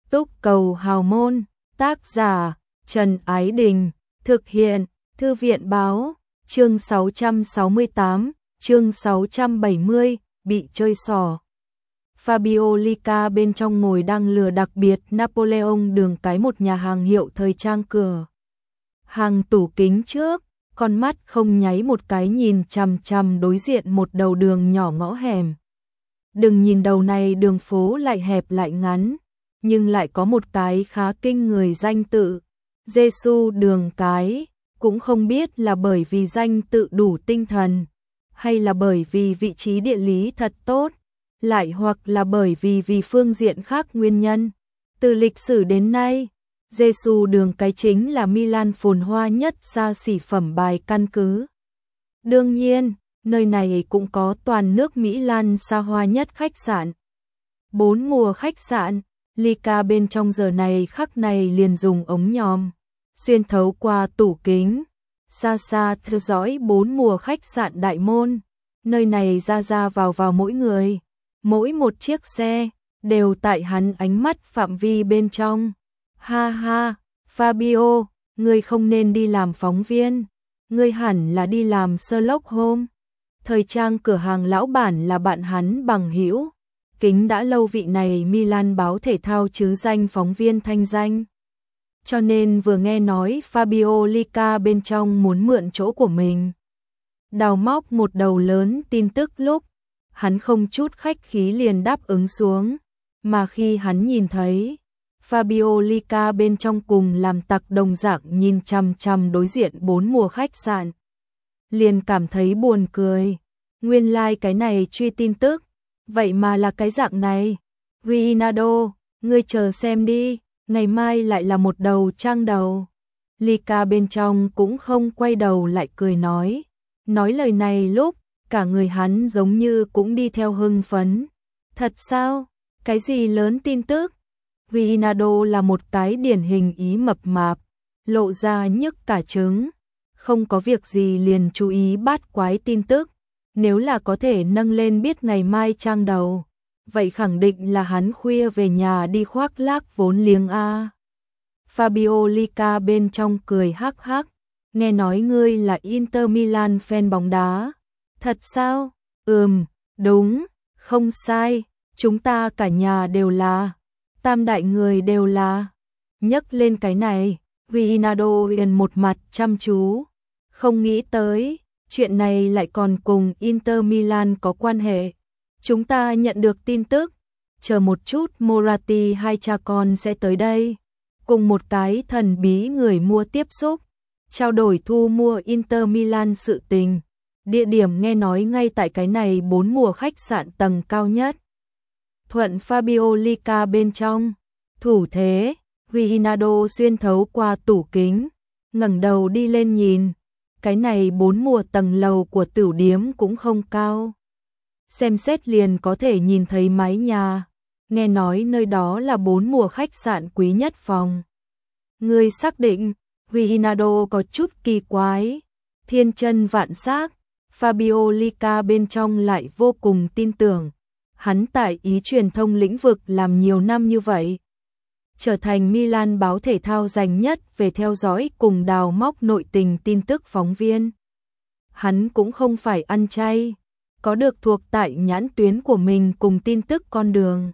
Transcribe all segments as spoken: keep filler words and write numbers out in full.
Túc Cầu Hào Môn, tác giả Trần Ái Đình, thực hiện Thư viện Báo, chương sáu trăm sáu mươi tám, chương sáu trăm bảy mươi, bị chơi xỏ. Fabio Lica bên trong ngồi đang lừa đặc biệt Napoleon đường cái một nhà hàng hiệu thời trang cửa. Hàng tủ kính trước, con mắt không nháy một cái nhìn chằm chằm đối diện một đầu đường nhỏ ngõ hẻm. Đừng nhìn đầu này đường phố lại hẹp lại ngắn, nhưng lại có một cái khá kinh người danh tự, Giêsu đường cái, cũng không biết là bởi vì danh tự đủ tinh thần, hay là bởi vì vị trí địa lý thật tốt, lại hoặc là bởi vì vì phương diện khác nguyên nhân. Từ lịch sử đến nay, Giêsu đường cái chính là Milan phồn hoa nhất xa xỉ phẩm bài căn cứ. Đương nhiên, nơi này cũng có toàn nước Mỹ Lan xa hoa nhất khách sạn. Bốn mùa khách sạn, Lica bên trong giờ này khắc này liền dùng ống nhòm, xuyên thấu qua tủ kính, xa xa theo dõi bốn mùa khách sạn đại môn. Nơi này ra ra vào vào mỗi người, mỗi một chiếc xe, đều tại hắn ánh mắt phạm vi bên trong. Ha ha, Fabio, ngươi không nên đi làm phóng viên, ngươi hẳn là đi làm Sherlock Holmes. Thời trang cửa hàng lão bản là bạn hắn bằng hữu, kính đã lâu vị này Milan báo thể thao chứ danh phóng viên thanh danh. Cho nên vừa nghe nói Fabio Lica bên trong muốn mượn chỗ của mình, đào móc một đầu lớn tin tức lúc, hắn không chút khách khí liền đáp ứng xuống, mà khi hắn nhìn thấy Fabio Lica bên trong cùng làm tặc đồng dạng nhìn chằm chằm đối diện bốn mùa khách sạn, liền cảm thấy buồn cười. Nguyên lai like cái này truy tin tức, vậy mà là cái dạng này. Rinaldo, ngươi chờ xem đi, ngày mai lại là một đầu trang đầu. Lica bên trong cũng không quay đầu lại cười nói. Nói lời này lúc, cả người hắn giống như cũng đi theo hưng phấn. Thật sao? Cái gì lớn tin tức? Rinaldo là một cái điển hình ý mập mạp, lộ ra nhức cả trứng, không có việc gì liền chú ý bát quái tin tức. Nếu là có thể nâng lên biết ngày mai trang đầu, vậy khẳng định là hắn khuya về nhà đi khoác lác vốn liếng a. Fabio Lica bên trong cười hắc hắc, nghe nói ngươi là Inter Milan fan bóng đá. Thật sao? Ừm, đúng, không sai, chúng ta cả nhà đều là, tam đại người đều là. Nhắc lên cái này, Rinaldo liền một mặt chăm chú, không nghĩ tới chuyện này lại còn cùng Inter Milan có quan hệ. Chúng ta nhận được tin tức, chờ một chút Moratti hai cha con sẽ tới đây, cùng một cái thần bí người mua tiếp xúc, trao đổi thu mua Inter Milan sự tình. Địa điểm nghe nói ngay tại cái này bốn mùa khách sạn tầng cao nhất. Thuận Fabio Lica bên trong, thủ thế, Rinaldo xuyên thấu qua tủ kính, ngẩng đầu đi lên nhìn. Cái này bốn mùa tầng lầu của tửu điếm cũng không cao. Xem xét liền có thể nhìn thấy mái nhà. Nghe nói nơi đó là bốn mùa khách sạn quý nhất phòng. Người xác định, Rinaldo có chút kỳ quái. Thiên chân vạn xác, Fabio Lica bên trong lại vô cùng tin tưởng. Hắn tại ý truyền thông lĩnh vực làm nhiều năm như vậy, trở thành Milan báo thể thao dành nhất về theo dõi cùng đào móc nội tình tin tức phóng viên. Hắn cũng không phải ăn chay, có được thuộc tại nhãn tuyến của mình cùng tin tức con đường.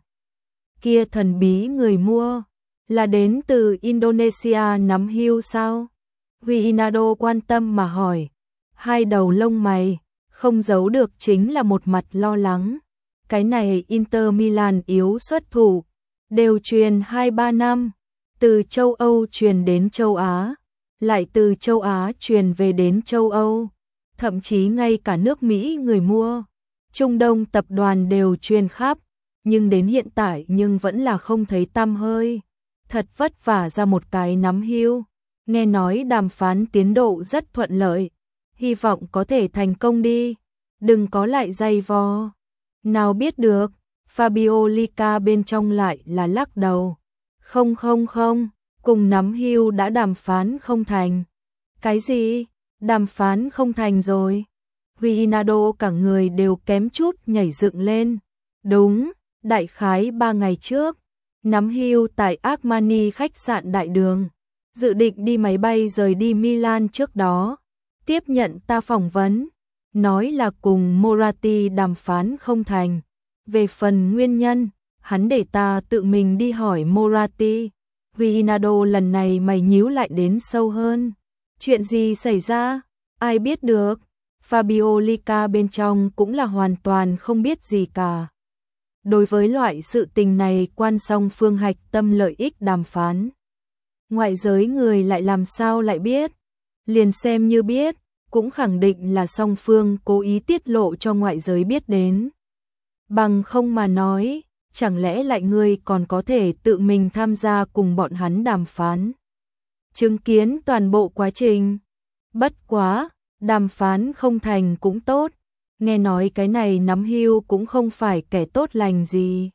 Kia thần bí người mua, là đến từ Indonesia nắm hưu sao? Rinaldo quan tâm mà hỏi, hai đầu lông mày, không giấu được chính là một mặt lo lắng. Cái này Inter Milan yếu xuất thủ, đều truyền hai ba năm, từ châu Âu truyền đến châu Á, lại từ châu Á truyền về đến châu Âu, thậm chí ngay cả nước Mỹ người mua, Trung Đông tập đoàn đều truyền khắp, nhưng đến hiện tại nhưng vẫn là không thấy tăm hơi. Thật vất vả ra một cái nắm hưu, nghe nói đàm phán tiến độ rất thuận lợi, hy vọng có thể thành công đi, đừng có lại dày vò. Nào biết được, Fabio Lica bên trong lại là lắc đầu. Không không không, cùng nắm hưu đã đàm phán không thành. Cái gì? Đàm phán không thành rồi? Rinaldo cả người đều kém chút nhảy dựng lên. Đúng, đại khái ba ngày trước, nắm hưu tại Armani khách sạn đại đường, dự định đi máy bay rời đi Milan trước đó, tiếp nhận ta phỏng vấn, nói là cùng Moratti đàm phán không thành. Về phần nguyên nhân, hắn để ta tự mình đi hỏi Moratti. Rinaldo, lần này mày nhíu lại đến sâu hơn. Chuyện gì xảy ra? Ai biết được? Fabio Lica bên trong cũng là hoàn toàn không biết gì cả. Đối với loại sự tình này quan song phương hạch tâm lợi ích đàm phán. Ngoại giới người lại làm sao lại biết? Liền xem như biết, cũng khẳng định là song phương cố ý tiết lộ cho ngoại giới biết đến. Bằng không mà nói, chẳng lẽ lại ngươi còn có thể tự mình tham gia cùng bọn hắn đàm phán? Chứng kiến toàn bộ quá trình. Bất quá, đàm phán không thành cũng tốt. Nghe nói cái này nắm hưu cũng không phải kẻ tốt lành gì.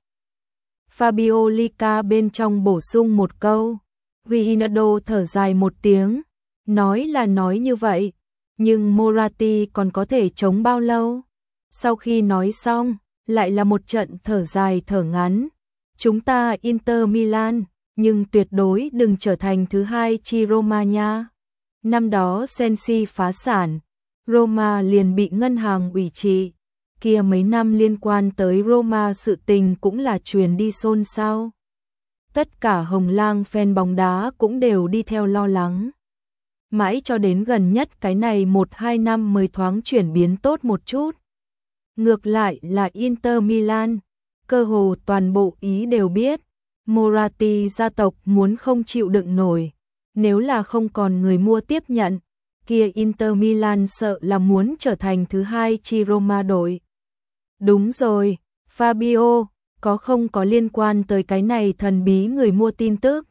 Fabio Lica bên trong bổ sung một câu. Rinaldo thở dài một tiếng. Nói là nói như vậy, nhưng Moratti còn có thể chống bao lâu? Sau khi nói xong, lại là một trận thở dài thở ngắn. Chúng ta Inter Milan, nhưng tuyệt đối đừng trở thành thứ hai chi Roma nha. Năm đó Sensi phá sản, Roma liền bị ngân hàng ủy trị. Kia mấy năm liên quan tới Roma sự tình cũng là truyền đi xôn xao. Tất cả hồng lang fan bóng đá cũng đều đi theo lo lắng. Mãi cho đến gần nhất cái này một hai năm mới thoáng chuyển biến tốt một chút. Ngược lại là Inter Milan, cơ hồ toàn bộ Ý đều biết, Moratti gia tộc muốn không chịu đựng nổi, nếu là không còn người mua tiếp nhận, kia Inter Milan sợ là muốn trở thành thứ hai chi Roma đội. Đúng rồi, Fabio, có không có liên quan tới cái này thần bí người mua tin tức?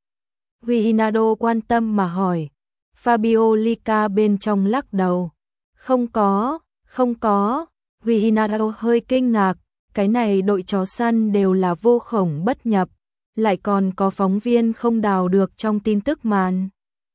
Rinaldo quan tâm mà hỏi. Fabio Lica bên trong lắc đầu. Không có, không có. Rinaldo hơi kinh ngạc, cái này đội chó săn đều là vô khổng bất nhập, lại còn có phóng viên không đào được trong tin tức màn.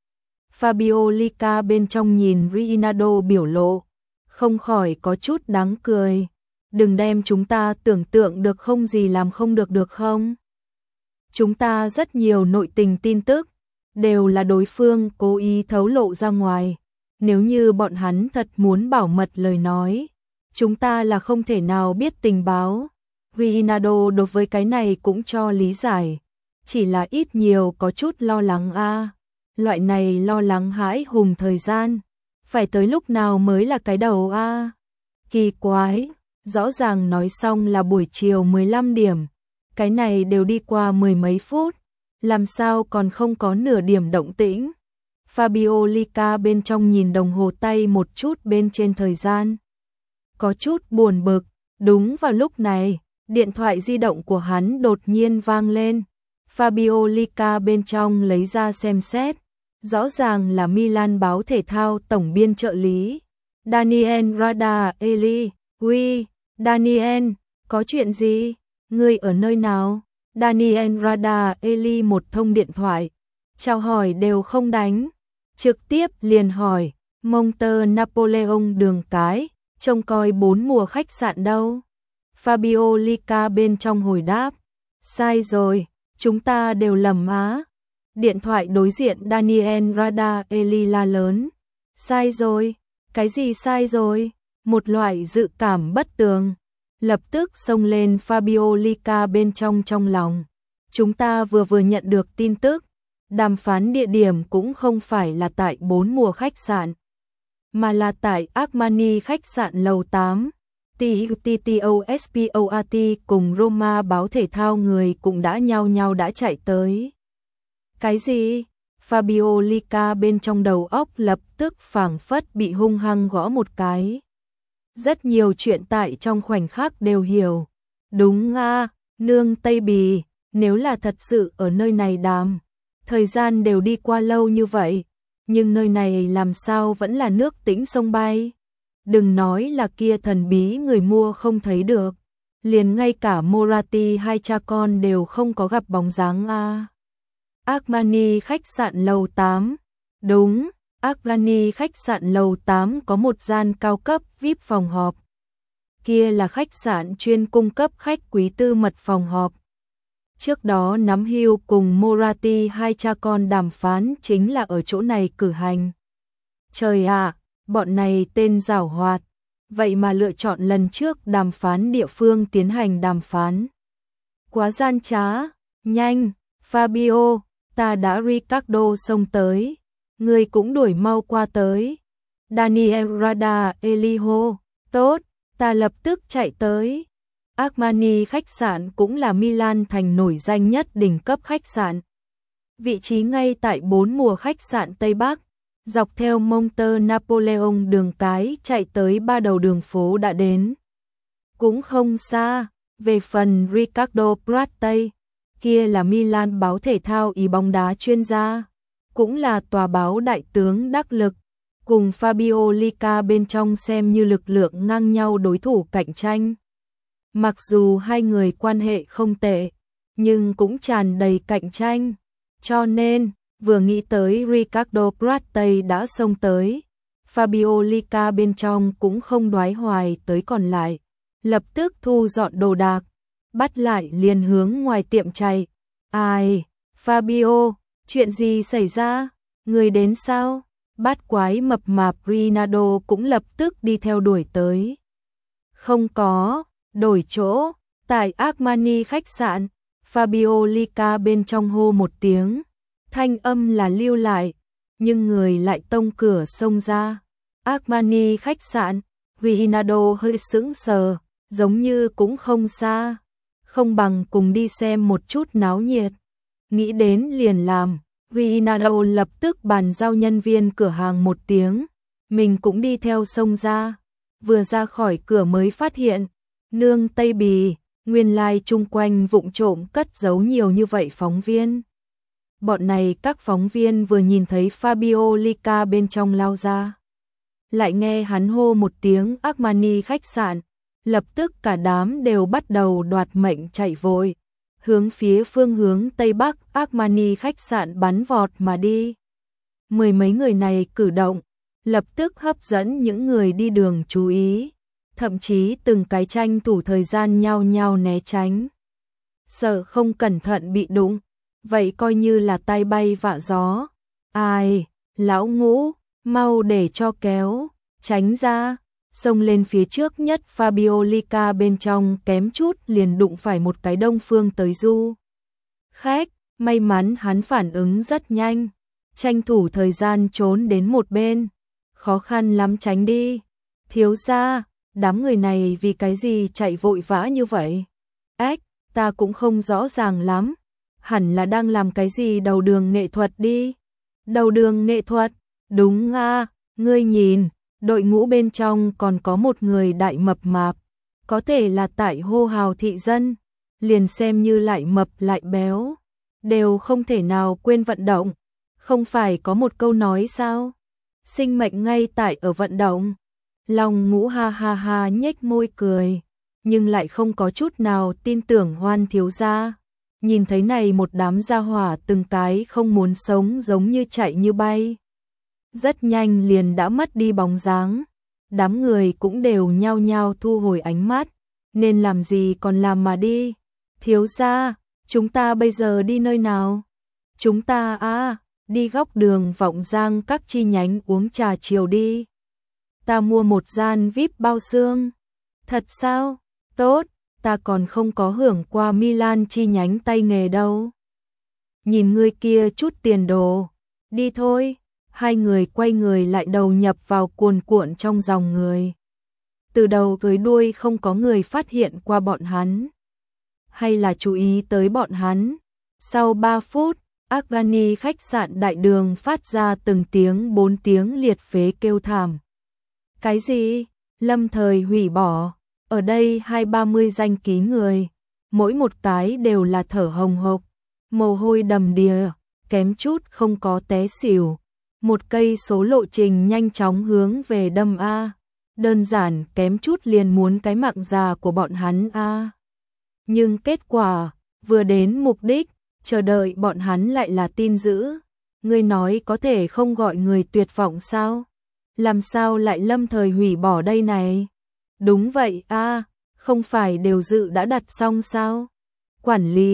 Fabio Lica bên trong nhìn Rinaldo biểu lộ, không khỏi có chút đáng cười. Đừng đem chúng ta tưởng tượng được không gì làm không được được không? Chúng ta rất nhiều nội tình tin tức, đều là đối phương cố ý thấu lộ ra ngoài. Nếu như bọn hắn thật muốn bảo mật lời nói, chúng ta là không thể nào biết tình báo. Rinaldo đối với cái này cũng cho lý giải, chỉ là ít nhiều có chút lo lắng a. À. Loại này lo lắng hãi hùng thời gian, phải tới lúc nào mới là cái đầu a. À. Kỳ quái, rõ ràng nói xong là buổi chiều mười lăm điểm, cái này đều đi qua mười mấy phút, làm sao còn không có nửa điểm động tĩnh. Fabio Lica bên trong nhìn đồng hồ tay một chút bên trên thời gian, có chút buồn bực. Đúng vào lúc này, điện thoại di động của hắn đột nhiên vang lên. Fabio Lica bên trong lấy ra xem xét, rõ ràng là Milan báo thể thao tổng biên trợ lý Daniel Radaelli. Uy, Daniel, có chuyện gì? Ngươi ở nơi nào? Daniel Radaelli một thông điện thoại, chào hỏi đều không đánh, trực tiếp liền hỏi, Monte Napoleon đường cái, trông coi bốn mùa khách sạn đâu? Fabio Lica bên trong hồi đáp, sai rồi, chúng ta đều lầm á. Điện thoại đối diện Daniel Radaelli la lớn, sai rồi, cái gì sai rồi? Một loại dự cảm bất tường lập tức xông lên Fabio Lica bên trong trong lòng. Chúng ta vừa vừa nhận được tin tức, đàm phán địa điểm cũng không phải là tại bốn mùa khách sạn, mà là tại Armani khách sạn lầu tám. Titosport cùng Roma báo thể thao người cũng đã nhau nhau đã chạy tới. Cái gì? Fabio Lica bên trong đầu óc lập tức phảng phất bị hung hăng gõ một cái. Rất nhiều chuyện tại trong khoảnh khắc đều hiểu. Đúng a, nương Tây Bì, nếu là thật sự ở nơi này đàm, thời gian đều đi qua lâu như vậy, nhưng nơi này làm sao vẫn là nước tĩnh sông bay. Đừng nói là kia thần bí người mua không thấy được, liền ngay cả Moratti hai cha con đều không có gặp bóng dáng a. Armani khách sạn lầu tám. Đúng, Armani khách sạn lầu tám có một gian cao cấp vi ai pi phòng họp. Kia là khách sạn chuyên cung cấp khách quý tư mật phòng họp. Trước đó nắm Hugh cùng Moratti hai cha con đàm phán chính là ở chỗ này cử hành. Trời ạ, bọn này tên giảo hoạt, vậy mà lựa chọn lần trước đàm phán địa phương tiến hành đàm phán. Quá gian trá, nhanh, Fabio, ta đã Ricardo xông tới, người cũng đuổi mau qua tới. Daniel Rada Eliho, tốt, ta lập tức chạy tới. Armani khách sạn cũng là Milan thành nổi danh nhất đỉnh cấp khách sạn. Vị trí ngay tại bốn mùa khách sạn Tây Bắc, dọc theo Monte Napoleon đường cái chạy tới ba đầu đường phố đã đến. Cũng không xa, về phần Riccardo Pratt kia là Milan báo thể thao ý bóng đá chuyên gia, cũng là tòa báo đại tướng đắc lực, cùng Fabio Lica bên trong xem như lực lượng ngang nhau đối thủ cạnh tranh. Mặc dù hai người quan hệ không tệ, nhưng cũng tràn đầy cạnh tranh, cho nên vừa nghĩ tới Riccardo Pratt đã xông tới, Fabio Lica bên trong cũng không đoái hoài tới còn lại, lập tức thu dọn đồ đạc, bắt lại liền hướng ngoài tiệm chạy. Ai, Fabio, chuyện gì xảy ra? Người đến sao? Bát quái mập mạp Rinaldo cũng lập tức đi theo đuổi tới. Không có, đổi chỗ, tại Armani khách sạn, Fabio Lica bên trong hô một tiếng, thanh âm là lưu lại, nhưng người lại tông cửa xông ra. Armani khách sạn, Rinaldo hơi sững sờ, giống như cũng không xa, không bằng cùng đi xem một chút náo nhiệt. Nghĩ đến liền làm, Rinaldo lập tức bàn giao nhân viên cửa hàng một tiếng, mình cũng đi theo xông ra, vừa ra khỏi cửa mới phát hiện, nương Tây Bì, nguyên lai chung quanh vụng trộm cất giấu nhiều như vậy phóng viên. Bọn này các phóng viên vừa nhìn thấy Fabio Lica bên trong lao ra, lại nghe hắn hô một tiếng Armani khách sạn, lập tức cả đám đều bắt đầu đoạt mệnh chạy vội, hướng phía phương hướng Tây Bắc Armani khách sạn bắn vọt mà đi. Mười mấy người này cử động, lập tức hấp dẫn những người đi đường chú ý, thậm chí từng cái tranh thủ thời gian nhao nhao né tránh. Sợ không cẩn thận bị đụng, vậy coi như là tai bay vạ gió. Ai, lão Ngũ, mau để cho kéo, tránh ra. Xông lên phía trước nhất Fabio Lica bên trong kém chút liền đụng phải một cái đông phương tới du khách, may mắn hắn phản ứng rất nhanh, tranh thủ thời gian trốn đến một bên, khó khăn lắm tránh đi. Thiếu gia, đám người này vì cái gì chạy vội vã như vậy? Ếch, ta cũng không rõ ràng lắm, hẳn là đang làm cái gì đầu đường nghệ thuật đi. Đầu đường nghệ thuật, đúng à, ngươi nhìn. Đội ngũ bên trong còn có một người đại mập mạp, có thể là tại hô hào thị dân, liền xem như lại mập lại béo, đều không thể nào quên vận động, không phải có một câu nói sao? Sinh mệnh ngay tại ở vận động. Long Ngũ ha ha ha nhếch môi cười, nhưng lại không có chút nào tin tưởng Hoan thiếu gia. Nhìn thấy này một đám gia hỏa từng cái không muốn sống giống như chạy như bay. Rất nhanh liền đã mất đi bóng dáng, đám người cũng đều nhao nhao thu hồi ánh mắt, nên làm gì còn làm mà đi. Thiếu gia, chúng ta bây giờ đi nơi nào? Chúng ta à, đi góc đường Vọng Giang các chi nhánh uống trà chiều đi. Ta mua một gian vi ai pi bao xương. Thật sao? Tốt, ta còn không có hưởng qua Milan chi nhánh tay nghề đâu. Nhìn người kia chút tiền đồ, đi thôi. Hai người quay người lại đầu nhập vào cuồn cuộn trong dòng người. Từ đầu tới đuôi không có người phát hiện qua bọn hắn, hay là chú ý tới bọn hắn. Sau ba phút, Armani khách sạn đại đường phát ra từng tiếng bốn tiếng liệt phế kêu thảm. Cái gì? Lâm thời hủy bỏ. Ở đây hai ba mươi danh ký người, mỗi một cái đều là thở hồng hộc, mồ hôi đầm đìa, kém chút không có té xỉu. Một cây số lộ trình nhanh chóng hướng về đâm A, đơn giản kém chút liền muốn cái mạng già của bọn hắn A. Nhưng kết quả, vừa đến mục đích, chờ đợi bọn hắn lại là tin dữ. Ngươi nói có thể không gọi người tuyệt vọng sao? Làm sao lại lâm thời hủy bỏ đây này? Đúng vậy A, không phải đều dự đã đặt xong sao? Quản lý,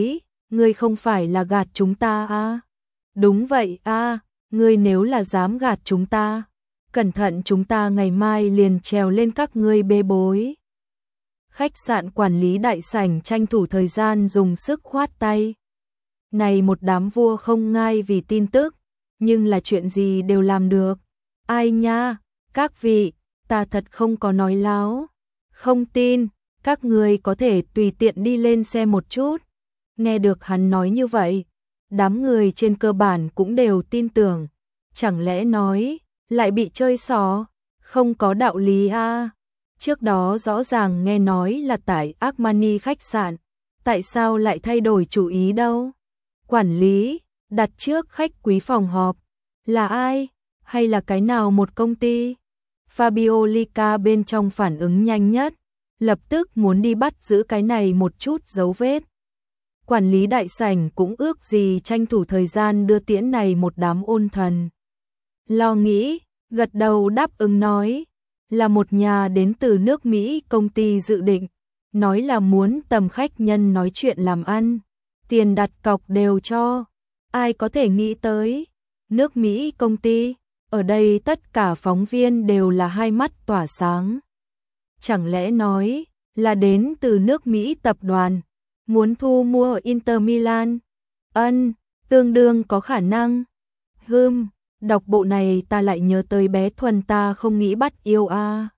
ngươi không phải là gạt chúng ta à? Đúng vậy à, ngươi nếu là dám gạt chúng ta, cẩn thận chúng ta ngày mai liền trèo lên các ngươi bê bối. Khách sạn quản lý đại sảnh tranh thủ thời gian dùng sức khoát tay. Này một đám vua không ngai vì tin tức, nhưng là chuyện gì đều làm được. Ai nha, các vị, ta thật không có nói láo. Không tin, các người có thể tùy tiện đi lên xe một chút. Nghe được hắn nói như vậy, đám người trên cơ bản cũng đều tin tưởng. Chẳng lẽ nói, lại bị chơi xỏ, không có đạo lý à. Trước đó rõ ràng nghe nói là tại Armani khách sạn, tại sao lại thay đổi chủ ý đâu? Quản lý, đặt trước khách quý phòng họp, là ai? Hay là cái nào một công ty? Fabio Lica bên trong phản ứng nhanh nhất, lập tức muốn đi bắt giữ cái này một chút dấu vết. Quản lý đại sảnh cũng ước gì tranh thủ thời gian đưa tiễn này một đám ôn thần. Lo nghĩ, gật đầu đáp ứng nói, là một nhà đến từ nước Mỹ công ty dự định, nói là muốn tầm khách nhân nói chuyện làm ăn, tiền đặt cọc đều cho. Ai có thể nghĩ tới, nước Mỹ công ty, ở đây tất cả phóng viên đều là hai mắt tỏa sáng. Chẳng lẽ nói là đến từ nước Mỹ tập đoàn, muốn thu mua ở Inter Milan? Ân, tương đương có khả năng. Hừm, đọc bộ này ta lại nhớ tới bé Thuần ta không nghĩ bắt yêu a. À.